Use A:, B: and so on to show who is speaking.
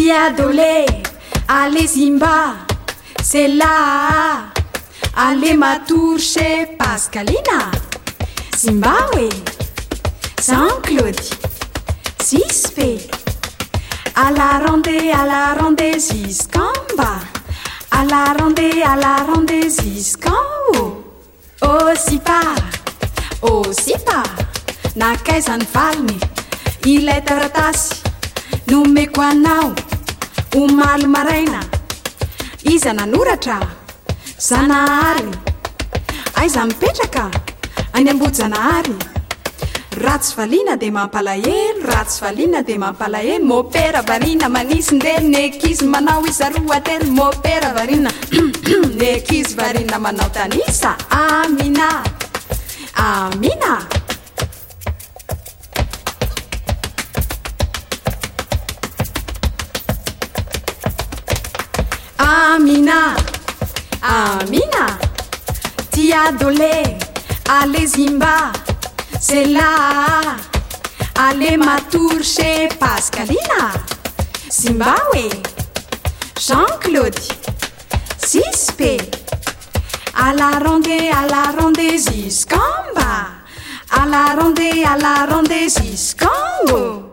A: Tiadolé, allez Zimba, c'est là. Allez Matour chez Pascalina. Zimbabwe, Jean-Claude, Sispé. À la ronde, Ziscamba. À la ronde, Ziscambo. Oh sipa, nakaizany valiny, ilay taratasy, nomeko anao, omaly maraina, iza nanoratra, Zanahary, aiza mipetraka, any Ambohijanahary, ratsy valiana de mampalahelo, mopera varina manisy ndely, nekizy manao isa roa telo, mopera varina, nekizy varina manao tanisa, Amina. Amina. Tiadolé, allez Zimba, c'est là. Allez Matour chez Pascalina. Zimbabwe, Jean-Claude, Sispé. À la ronde, Ziscamba. À la ronde, Ziscambo.